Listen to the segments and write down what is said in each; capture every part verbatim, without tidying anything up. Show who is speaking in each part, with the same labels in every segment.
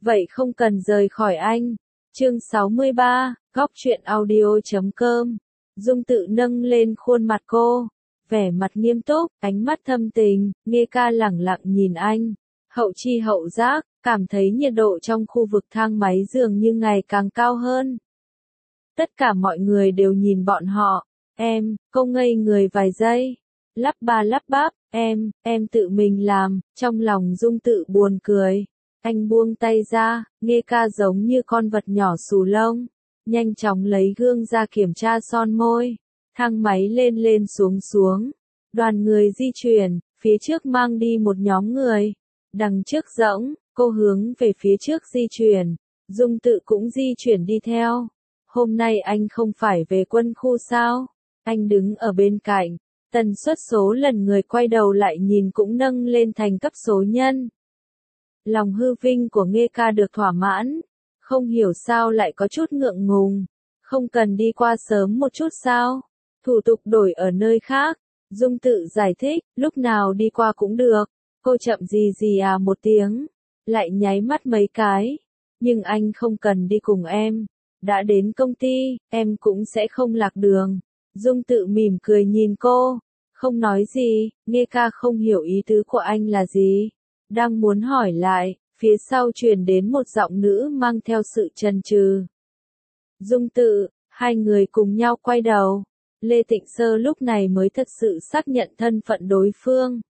Speaker 1: vậy không cần rời khỏi anh. Chương sáu mươi ba, góc truyện audio chấm com. Dung Tự nâng lên khuôn mặt cô, vẻ mặt nghiêm túc, ánh mắt thâm tình, Nghe Ca lẳng lặng nhìn anh. Hậu chi hậu giác, cảm thấy nhiệt độ trong khu vực thang máy dường như ngày càng cao hơn. Tất cả mọi người đều nhìn bọn họ. Em, cô ngây người vài giây. Lắp ba lắp bắp, em, em tự mình làm, trong lòng Dung Tự buồn cười. Anh buông tay ra, Nghe Ca giống như con vật nhỏ xù lông. Nhanh chóng lấy gương ra kiểm tra son môi. Thang máy lên lên xuống xuống. Đoàn người di chuyển, phía trước mang đi một nhóm người. Đằng trước rỗng, cô hướng về phía trước di chuyển. Dung Tự cũng di chuyển đi theo. Hôm nay anh không phải về quân khu sao? Anh đứng ở bên cạnh. Tần suất số lần người quay đầu lại nhìn cũng nâng lên thành cấp số nhân. Lòng hư vinh của Nghe Ca được thỏa mãn. Không hiểu sao lại có chút ngượng ngùng. Không cần đi qua sớm một chút sao? Thủ tục đổi ở nơi khác. Dung Tự giải thích, lúc nào đi qua cũng được. Cô chậm gì gì à một tiếng. Lại nháy mắt mấy cái. Nhưng anh không cần đi cùng em. Đã đến công ty, em cũng sẽ không lạc đường. Dung Tự mỉm cười nhìn cô. Không nói gì, Nghe Ca không hiểu ý tứ của anh là gì. Đang muốn hỏi lại, phía sau truyền đến một giọng nữ mang theo sự chần chừ. Dung Tự, hai người cùng nhau quay đầu. Lê Tịnh Sơ lúc này mới thật sự xác nhận thân phận đối phương.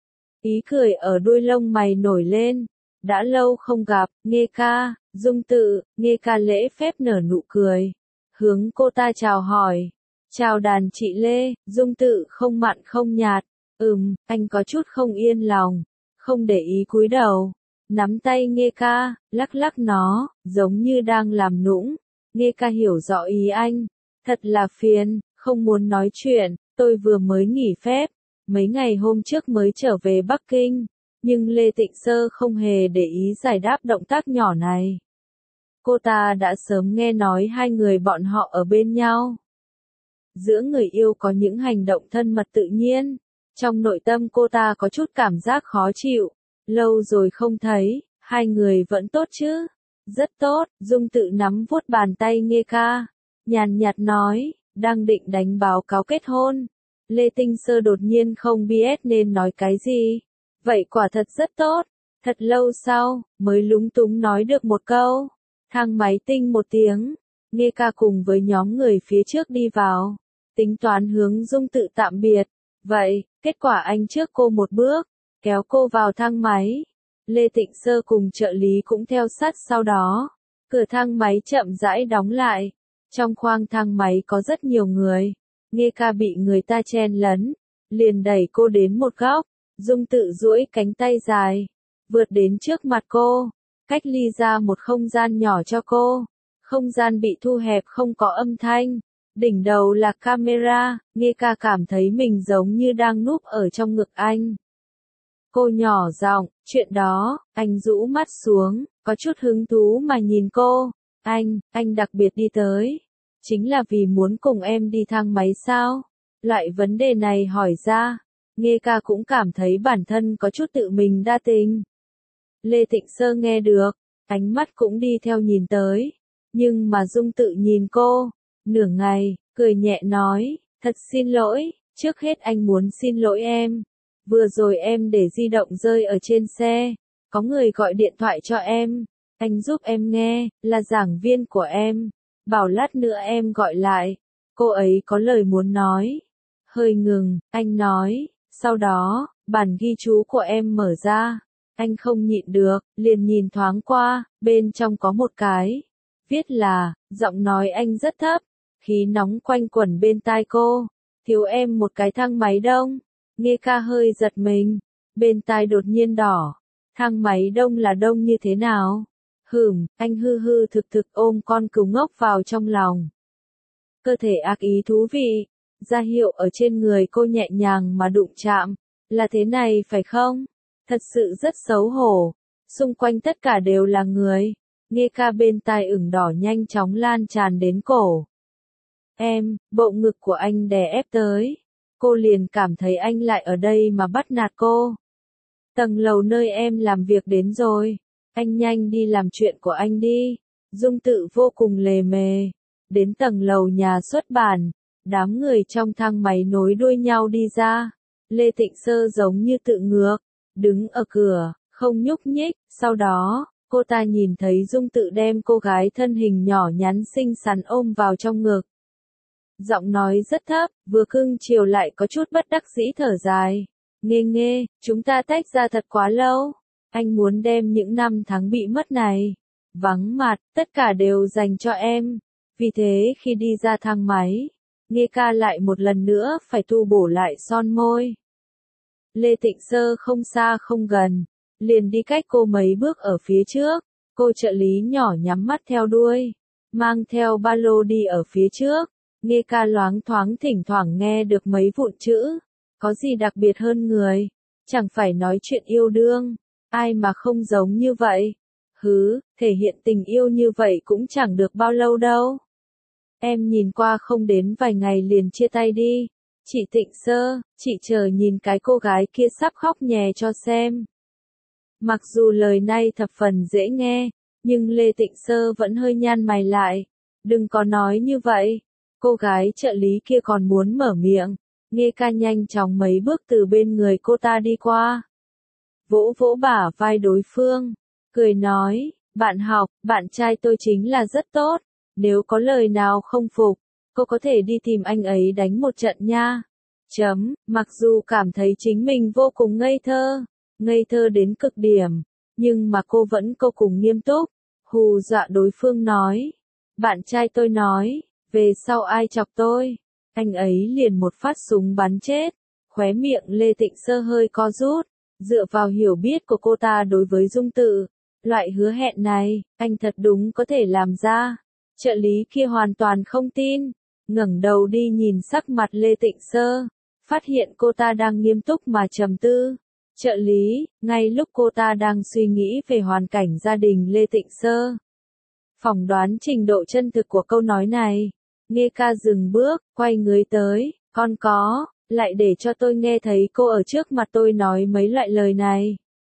Speaker 1: Ý cười ở đuôi lông mày nổi lên. Đã lâu không gặp, Nghe Ca, Dung Tự, Nghe Ca lễ phép nở nụ cười. Hướng cô ta chào hỏi. Chào đàn chị Lê, Dung Tự không mặn không nhạt. Ừm, anh có chút không yên lòng. Không để ý cúi đầu. Nắm tay Nghe Ca, lắc lắc nó, giống như đang làm nũng. Nghe Ca hiểu rõ ý anh. Thật là phiền, không muốn nói chuyện, tôi vừa mới nghỉ phép. Mấy ngày hôm trước mới trở về Bắc Kinh. Nhưng Lê Tịnh Sơ không hề để ý giải đáp động tác nhỏ này. Cô ta đã sớm nghe nói hai người bọn họ ở bên nhau. Giữa người yêu có những hành động thân mật tự nhiên. Trong nội tâm cô ta có chút cảm giác khó chịu. Lâu rồi không thấy, hai người vẫn tốt chứ? Rất tốt, Dung Tự nắm vuốt bàn tay Nghe Ca. Nhàn nhạt nói, đang định đánh báo cáo kết hôn. Lê Tịnh Sơ đột nhiên không biết nên nói cái gì. Vậy quả thật rất tốt. Thật lâu sau, mới lúng túng nói được một câu. Thang máy tinh một tiếng. Nghe Ca cùng với nhóm người phía trước đi vào. Tính toán hướng Dung Tự tạm biệt. Vậy, kết quả anh trước cô một bước. Kéo cô vào thang máy. Lê Tịnh Sơ cùng trợ lý cũng theo sát sau đó. Cửa thang máy chậm rãi đóng lại. Trong khoang thang máy có rất nhiều người. Nghe Ca bị người ta chen lấn. Liền đẩy cô đến một góc. Dung Tự duỗi cánh tay dài. Vượt đến trước mặt cô. Cách ly ra một không gian nhỏ cho cô. Không gian bị thu hẹp không có âm thanh. Đỉnh đầu là camera. Nghe Ca cảm thấy mình giống như đang núp ở trong ngực anh. Cô nhỏ giọng, chuyện đó, anh rũ mắt xuống, có chút hứng thú mà nhìn cô. Anh, anh đặc biệt đi tới. Chính là vì muốn cùng em đi thang máy sao? Loại vấn đề này hỏi ra. Nghe Ca cũng cảm thấy bản thân có chút tự mình đa tình. Lê Tịnh Sơ nghe được, ánh mắt cũng đi theo nhìn tới. Nhưng mà Dung Tự nhìn cô, nửa ngày, cười nhẹ nói, thật xin lỗi, trước hết anh muốn xin lỗi em. Vừa rồi em để di động rơi ở trên xe, có người gọi điện thoại cho em, anh giúp em nghe, là giảng viên của em, bảo lát nữa em gọi lại, cô ấy có lời muốn nói. Hơi ngừng, anh nói, sau đó, bản ghi chú của em mở ra, anh không nhịn được, liền nhìn thoáng qua, bên trong có một cái, viết là, giọng nói anh rất thấp, khí nóng quanh quẩn bên tai cô, thiếu em một cái thang máy đông. Nghe Ca hơi giật mình, bên tai đột nhiên đỏ, thang máy đông là đông như thế nào? Hửm, anh hư hư thực thực ôm con cừu ngốc vào trong lòng. Cơ thể ác ý thú vị, ra hiệu ở trên người cô nhẹ nhàng mà đụng chạm, là thế này phải không? Thật sự rất xấu hổ, xung quanh tất cả đều là người, Nghe Ca bên tai ửng đỏ nhanh chóng lan tràn đến cổ. Em, bộ ngực của anh đè ép tới. Cô liền cảm thấy anh lại ở đây mà bắt nạt cô. Tầng lầu nơi em làm việc đến rồi. Anh nhanh đi làm chuyện của anh đi. Dung Tự vô cùng lề mề. Đến tầng lầu nhà xuất bản, đám người trong thang máy nối đuôi nhau đi ra. Lê Tịnh Sơ giống như tự ngược, đứng ở cửa, không nhúc nhích. Sau đó, cô ta nhìn thấy Dung Tự đem cô gái thân hình nhỏ nhắn xinh xắn ôm vào trong ngực. Giọng nói rất thấp, vừa cưng chiều lại có chút bất đắc dĩ thở dài. Nghê nghê, chúng ta tách ra thật quá lâu. Anh muốn đem những năm tháng bị mất này, vắng mặt, tất cả đều dành cho em. Vì thế khi đi ra thang máy, Nghê ca lại một lần nữa phải tu bổ lại son môi. Lê Tịnh Sơ không xa không gần, liền đi cách cô mấy bước ở phía trước. Cô trợ lý nhỏ nhắm mắt theo đuôi, mang theo ba lô đi ở phía trước. Nghê ca loáng thoáng thỉnh thoảng nghe được mấy vụn chữ. Có gì đặc biệt hơn người, chẳng phải nói chuyện yêu đương, ai mà không giống như vậy. Hứ, thể hiện tình yêu như vậy cũng chẳng được bao lâu đâu. Em nhìn qua không đến vài ngày liền chia tay đi. Chị Tịnh Sơ, chị chờ nhìn cái cô gái kia sắp khóc nhè cho xem. Mặc dù lời này thập phần dễ nghe, nhưng Lê Tịnh Sơ vẫn hơi nhăn mày lại. Đừng có nói như vậy. Cô gái trợ lý kia còn muốn mở miệng. Nghê ca nhanh chóng mấy bước từ bên người cô ta đi qua. Vỗ vỗ bả vai đối phương, cười nói, bạn học, bạn trai tôi chính là rất tốt. Nếu có lời nào không phục, cô có thể đi tìm anh ấy đánh một trận nha. Chấm, mặc dù cảm thấy chính mình vô cùng ngây thơ, ngây thơ đến cực điểm, nhưng mà cô vẫn vô cùng nghiêm túc, hù dọa đối phương nói. Bạn trai tôi nói, về sau ai chọc tôi, anh ấy liền một phát súng bắn chết. Khóe miệng Lê Tịnh Sơ hơi co rút, dựa vào hiểu biết của cô ta đối với Dung Tự, loại hứa hẹn này, anh thật đúng có thể làm ra. Trợ lý kia hoàn toàn không tin, ngẩng đầu đi nhìn sắc mặt Lê Tịnh Sơ, phát hiện cô ta đang nghiêm túc mà trầm tư. Trợ lý, ngay lúc cô ta đang suy nghĩ về hoàn cảnh gia đình Lê Tịnh Sơ, phỏng đoán trình độ chân thực của câu nói này, Nghê ca dừng bước, quay người tới, con có, lại để cho tôi nghe thấy cô ở trước mặt tôi nói mấy loại lời này.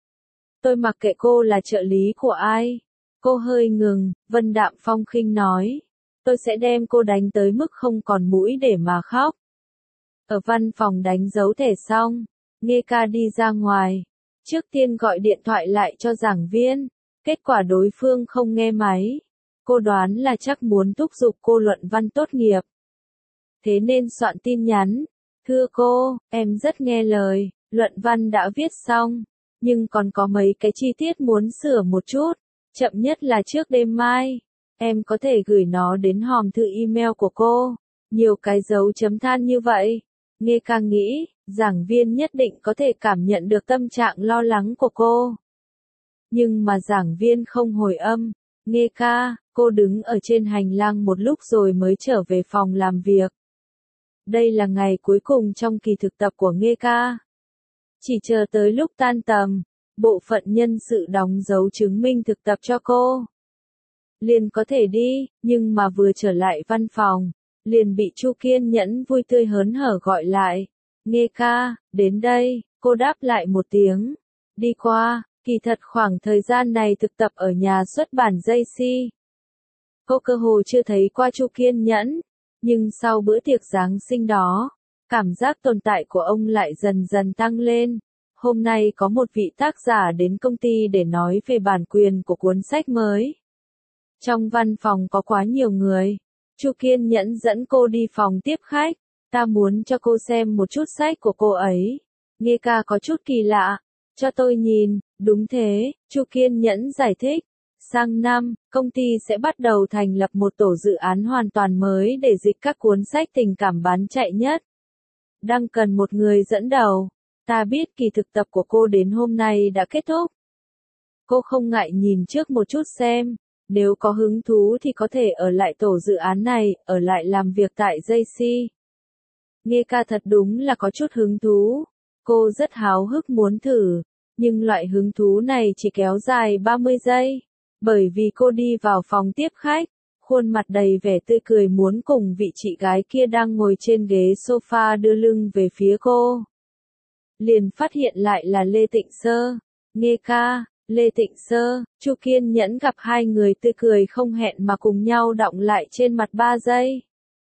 Speaker 1: Tôi mặc kệ cô là trợ lý của ai. Cô hơi ngừng, Vân Đạm Phong khinh nói. Tôi sẽ đem cô đánh tới mức không còn mũi để mà khóc. Ở văn phòng đánh dấu thẻ xong, Nghê ca đi ra ngoài. Trước tiên gọi điện thoại lại cho giảng viên. Kết quả đối phương không nghe máy. Cô đoán là chắc muốn thúc giục cô luận văn tốt nghiệp. Thế nên soạn tin nhắn. Thưa cô, em rất nghe lời, luận văn đã viết xong. Nhưng còn có mấy cái chi tiết muốn sửa một chút. Chậm nhất là trước đêm mai. Em có thể gửi nó đến hòm thư email của cô. Nhiều cái dấu chấm than như vậy. Nghê ca nghĩ, giảng viên nhất định có thể cảm nhận được tâm trạng lo lắng của cô. Nhưng mà giảng viên không hồi âm. Nghê ca, cô đứng ở trên hành lang một lúc rồi mới trở về phòng làm việc. Đây là ngày cuối cùng trong kỳ thực tập của Nghê ca. Chỉ chờ tới lúc tan tầm, bộ phận nhân sự đóng dấu chứng minh thực tập cho cô. Liền có thể đi, nhưng mà vừa trở lại văn phòng, liền bị Chu Kiên Nhẫn vui tươi hớn hở gọi lại. Nghê ca, đến đây, cô đáp lại một tiếng. Đi qua, kỳ thật khoảng thời gian này thực tập ở nhà xuất bản gi xê. Cô cơ hồ chưa thấy qua Chu Kiên Nhẫn, nhưng sau bữa tiệc Giáng sinh đó, cảm giác tồn tại của ông lại dần dần tăng lên. Hôm nay có một vị tác giả đến công ty để nói về bản quyền của cuốn sách mới. Trong văn phòng có quá nhiều người. Chu Kiên Nhẫn dẫn cô đi phòng tiếp khách. Ta muốn cho cô xem một chút sách của cô ấy. Nghê ca có chút kỳ lạ. Cho tôi nhìn, đúng thế, Chu Kiên Nhẫn giải thích. Sang năm, công ty sẽ bắt đầu thành lập một tổ dự án hoàn toàn mới để dịch các cuốn sách tình cảm bán chạy nhất. Đang cần một người dẫn đầu. Ta biết kỳ thực tập của cô đến hôm nay đã kết thúc. Cô không ngại nhìn trước một chút xem, nếu có hứng thú thì có thể ở lại tổ dự án này, ở lại làm việc tại gi xê. Nghê ca thật đúng là có chút hứng thú. Cô rất háo hức muốn thử, nhưng loại hứng thú này chỉ kéo dài ba mươi giây. Bởi vì cô đi vào phòng tiếp khách, khuôn mặt đầy vẻ tươi cười muốn cùng vị chị gái kia đang ngồi trên ghế sofa đưa lưng về phía cô. Liền phát hiện lại là Lê Tịnh Sơ. Nghê ca, Lê Tịnh Sơ, Chu Kiên Nhẫn gặp hai người tươi cười không hẹn mà cùng nhau đọng lại trên mặt ba giây.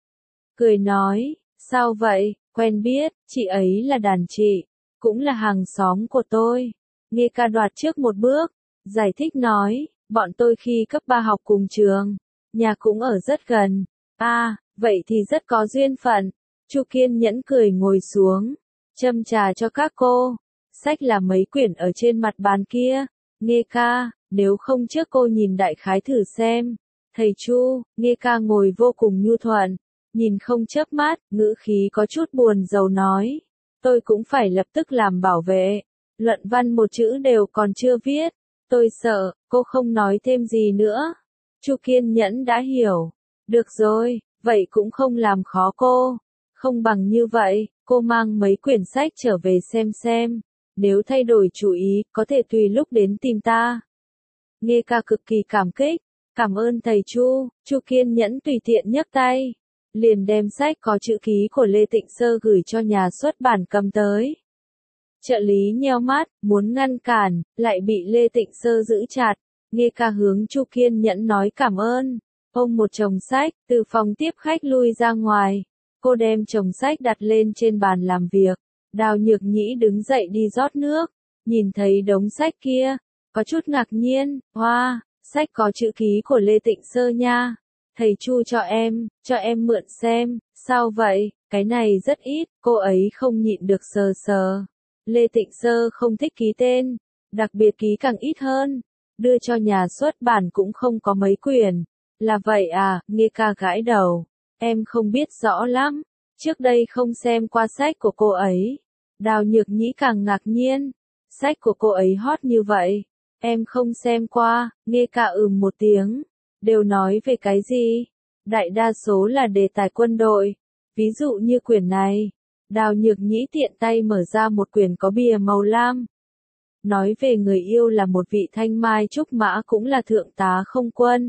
Speaker 1: Cười nói, sao vậy, quen biết, chị ấy là đàn chị, cũng là hàng xóm của tôi. Nghe ca đoạt trước một bước, giải thích nói, bọn tôi khi cấp ba học cùng trường, nhà cũng ở rất gần. À, vậy thì rất có duyên phận. Chu Kiên Nhẫn cười ngồi xuống, châm trà cho các cô. Sách là mấy quyển ở trên mặt bàn kia. Nghe ca, nếu không trước cô nhìn đại khái thử xem. Thầy Chu, nghe ca ngồi vô cùng nhu thuận, nhìn không chớp mắt, ngữ khí có chút buồn rầu nói. Tôi cũng phải lập tức làm bảo vệ. Luận văn một chữ đều còn chưa viết. Tôi sợ, cô không nói thêm gì nữa. Chu Kiên Nhẫn đã hiểu. Được rồi, vậy cũng không làm khó cô. Không bằng như vậy, cô mang mấy quyển sách trở về xem xem. Nếu thay đổi chủ ý, có thể tùy lúc đến tìm ta. Nghe ca cực kỳ cảm kích. Cảm ơn thầy Chu. Chu Kiên Nhẫn tùy tiện nhấc tay, liền đem sách có chữ ký của Lê Tịnh Sơ gửi cho nhà xuất bản cầm tới. Trợ lý nheo mắt, muốn ngăn cản, lại bị Lê Tịnh Sơ giữ chặt. Nghe ca hướng Chu Kiên Nhẫn nói cảm ơn. Ôm một chồng sách, từ phòng tiếp khách lui ra ngoài. Cô đem chồng sách đặt lên trên bàn làm việc. Đào Nhược Nhĩ đứng dậy đi rót nước. Nhìn thấy đống sách kia, có chút ngạc nhiên. Hoa, wow, sách có chữ ký của Lê Tịnh Sơ nha. Thầy Chu cho em, cho em mượn xem. Sao vậy, cái này rất ít. Cô ấy không nhịn được sờ sờ. Lê Tịnh Sơ không thích ký tên, đặc biệt ký càng ít hơn. Đưa cho nhà xuất bản cũng không có mấy quyển. Là vậy à, nghe ca gãi đầu. Em không biết rõ lắm. Trước đây không xem qua sách của cô ấy. Đào Nhược Nhĩ càng ngạc nhiên. Sách của cô ấy hot như vậy. Em không xem qua, nghe ca ừm một tiếng. Đều nói về cái gì? Đại đa số là đề tài quân đội. Ví dụ như quyển này. Đào Nhược Nhĩ tiện tay mở ra một quyển có bìa màu lam. Nói về người yêu là một vị thanh mai trúc mã cũng là thượng tá không quân.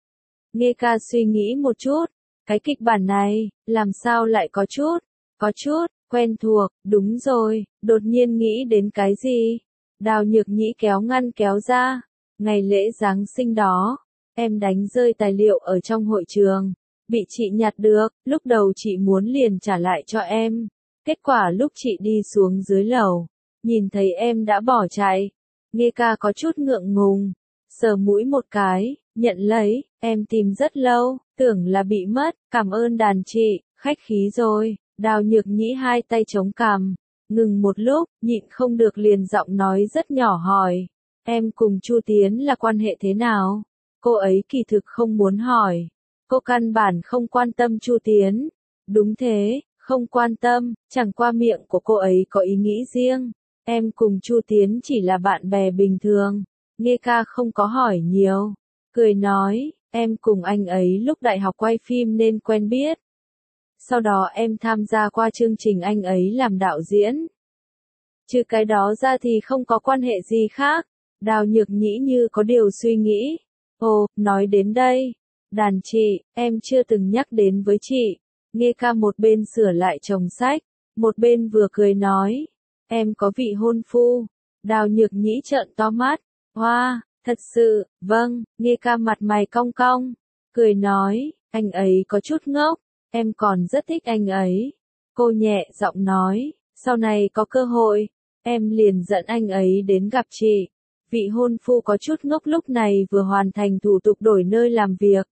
Speaker 1: Nghe ca suy nghĩ một chút. Cái kịch bản này, làm sao lại có chút, có chút, quen thuộc, đúng rồi, đột nhiên nghĩ đến cái gì? Đào Nhược Nhĩ kéo ngăn kéo ra. Ngày lễ Giáng sinh đó, em đánh rơi tài liệu ở trong hội trường. Bị chị nhặt được, lúc đầu chị muốn liền trả lại cho em. Kết quả lúc chị đi xuống dưới lầu, nhìn thấy em đã bỏ chạy. Nghe ca có chút ngượng ngùng, sờ mũi một cái, nhận lấy, em tìm rất lâu, tưởng là bị mất, cảm ơn đàn chị, khách khí rồi. Đào Nhược Nhĩ hai tay chống cằm, ngừng một lúc, nhịn không được liền giọng nói rất nhỏ hỏi. Em cùng Chu Tiến là quan hệ thế nào? Cô ấy kỳ thực không muốn hỏi. Cô căn bản không quan tâm Chu Tiến. Đúng thế, không quan tâm, chẳng qua miệng của cô ấy có ý nghĩ riêng. Em cùng Chu Tiến chỉ là bạn bè bình thường. Nghe ca không có hỏi nhiều. Cười nói, em cùng anh ấy lúc đại học quay phim nên quen biết. Sau đó em tham gia qua chương trình anh ấy làm đạo diễn. Trừ cái đó ra thì không có quan hệ gì khác. Đào Nhược Nhĩ như có điều suy nghĩ. Ồ, nói đến đây. Đàn chị, em chưa từng nhắc đến với chị. Nghe ca một bên sửa lại chồng sách, một bên vừa cười nói. Em có vị hôn phu. Đào Nhược Nhĩ trợn to mắt. Hoa, wow, thật sự, vâng, nghe ca mặt mày cong cong. Cười nói, anh ấy có chút ngốc. Em còn rất thích anh ấy. Cô nhẹ giọng nói, sau này có cơ hội, em liền dẫn anh ấy đến gặp chị. Vị hôn phu có chút ngốc lúc này vừa hoàn thành thủ tục đổi nơi làm việc.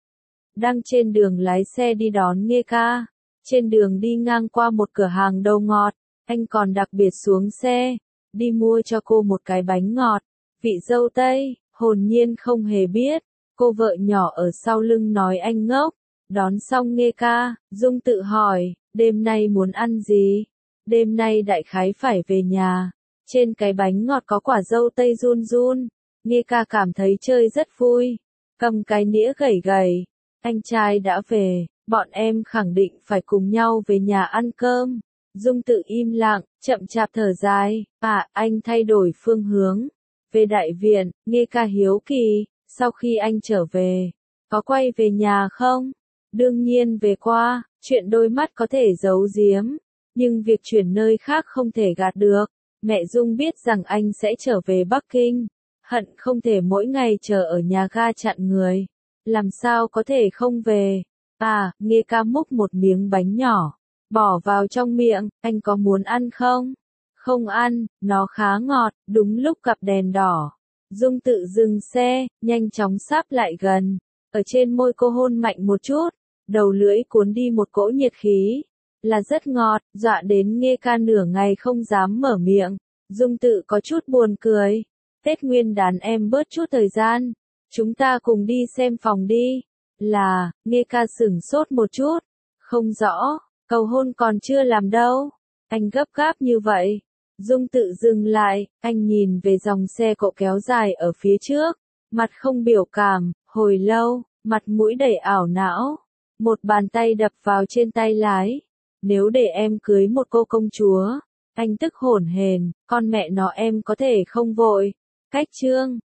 Speaker 1: Đang trên đường lái xe đi đón nghe ca. Trên đường đi ngang qua một cửa hàng đồ ngọt, anh còn đặc biệt xuống xe, đi mua cho cô một cái bánh ngọt. Vị dâu Tây, hồn nhiên không hề biết, cô vợ nhỏ ở sau lưng nói anh ngốc. Đón xong nghe ca, Dung tự hỏi, đêm nay muốn ăn gì? Đêm nay đại khái phải về nhà. Trên cái bánh ngọt có quả dâu tây run run. Nghe ca cảm thấy chơi rất vui. Cầm cái nĩa gẩy gẩy. Anh trai đã về, bọn em khẳng định phải cùng nhau về nhà ăn cơm. Dung tự im lặng, chậm chạp thở dài. À, anh thay đổi phương hướng. Về đại viện, nghe ca hiếu kỳ, sau khi anh trở về, có quay về nhà không? Đương nhiên về qua, chuyện đôi mắt có thể giấu giếm, nhưng việc chuyển nơi khác không thể gạt được. Mẹ Dung biết rằng anh sẽ trở về Bắc Kinh, hận không thể mỗi ngày chờ ở nhà ga chặn người. Làm sao có thể không về? À, Nghê ca múc một miếng bánh nhỏ, bỏ vào trong miệng, anh có muốn ăn không? Không ăn, nó khá ngọt. Đúng lúc gặp đèn đỏ, Dung Tự dừng xe, nhanh chóng sáp lại gần, ở trên môi cô hôn mạnh một chút, đầu lưỡi cuốn đi một cỗ nhiệt khí, là rất ngọt, dọa đến Nghê ca nửa ngày không dám mở miệng. Dung Tự có chút buồn cười, Tết Nguyên đán em bớt chút thời gian, chúng ta cùng đi xem phòng đi. Là, Nghê ca sửng sốt một chút, không rõ, cầu hôn còn chưa làm đâu, anh gấp gáp như vậy. Dung Tự dừng lại, anh nhìn về dòng xe cộ kéo dài ở phía trước, mặt không biểu cảm, hồi lâu, mặt mũi đầy ảo não, một bàn tay đập vào trên tay lái. Nếu để em cưới một cô công chúa, anh tức hổn hển, con mẹ nó em có thể không vội. Cách chương